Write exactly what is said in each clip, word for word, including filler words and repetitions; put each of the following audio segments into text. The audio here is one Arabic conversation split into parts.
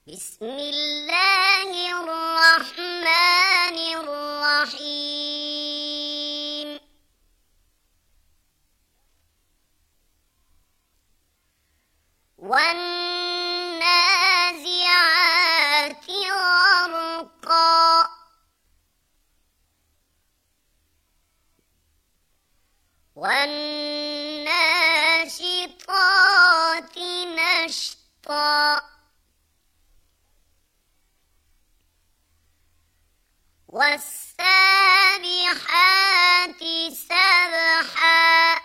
بسم الله الرحمن الرحيم والنازعات غرقا والناشطات نشطا والسابحات سبحا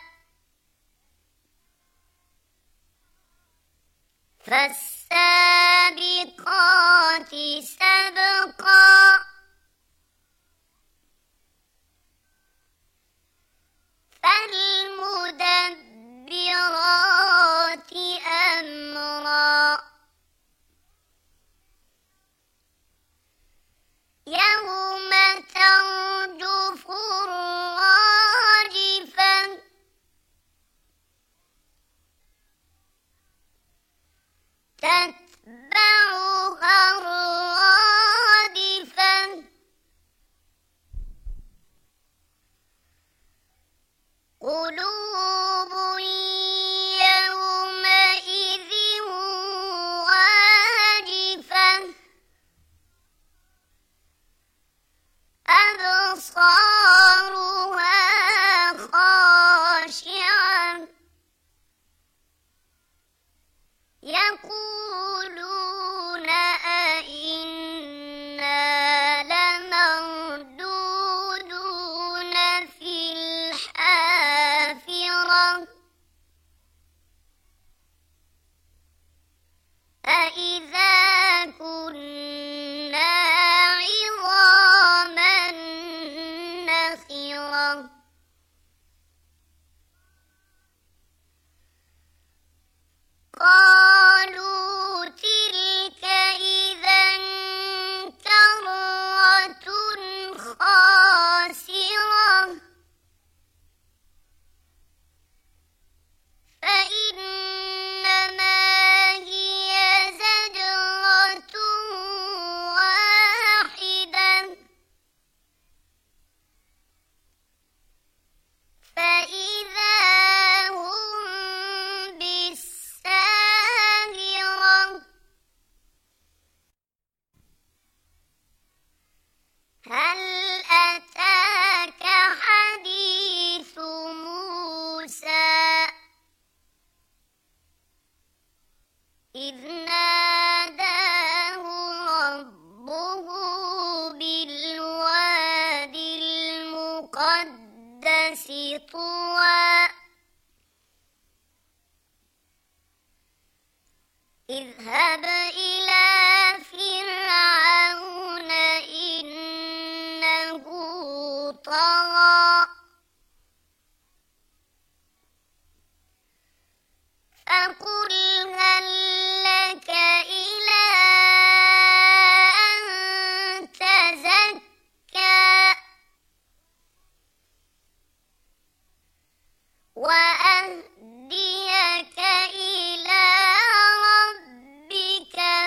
فالسابقات سبقا فالمدبرات أمرا يوم ترجف الراجفة تتبعها الرادفة قلوب يومئذ واجفة أبصارها خاشعة يقولون أئنا لمردودون في الحافرة أئذا كنا عظاما نخرة قالوا تلك إذا كرة خاسرة فإنما هي زجرة واحدة فإذا هم بالساهرة هل أتاك حديث موسى إذ ناداه ربه بالواد المقدس طوى اذهب إلى فرعون إنه طغى فقل هل لك إلى أن تزكى وأهديك إلى ربك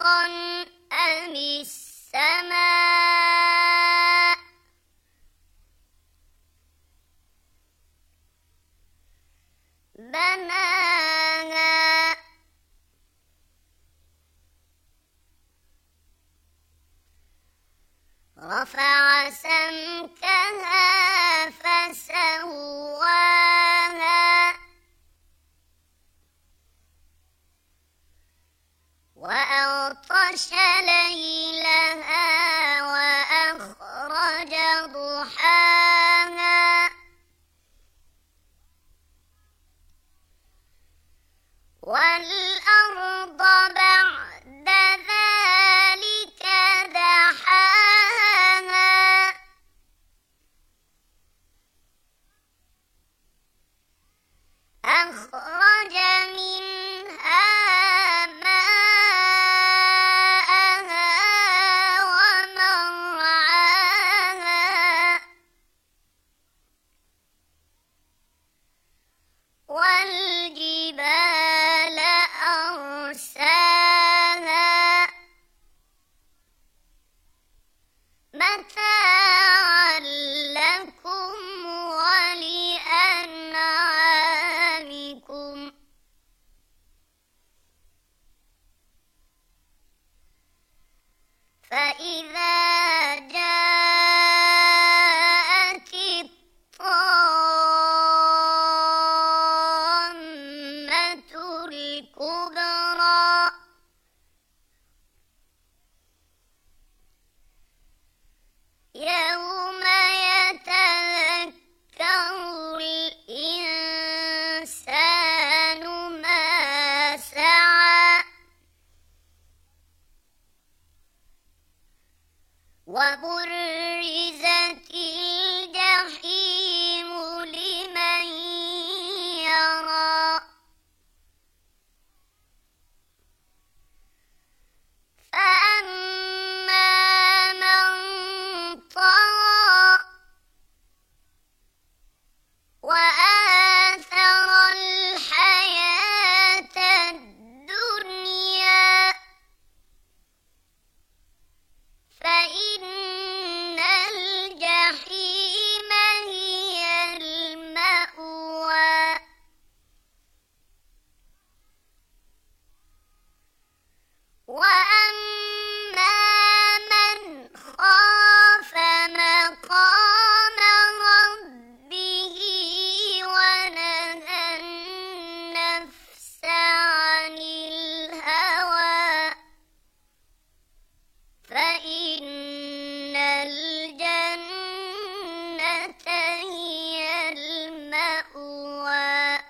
خلقا أم السماء بناها رفع سمكها فسواها وأغطش ليلها وأخرج ضحاها والأرض بعد ذلك دحاها أخرج منها ماءها ومرعاها والجبال أرساها متاعا لكم ولأنعامكم فإذا جاءت الطامة الكبرى يوم يتذكر الإنسان ما سعى وبرزت الجحيم لمن يرى فأما من طغى وآثر الحياة الدنيا فإن الجحيم هي المأوى وأما من خاف مقام ربه ونهى النفس عن الهوى فإن الجنة هي المأوى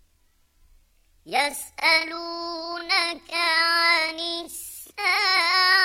يسألونك عن الساعة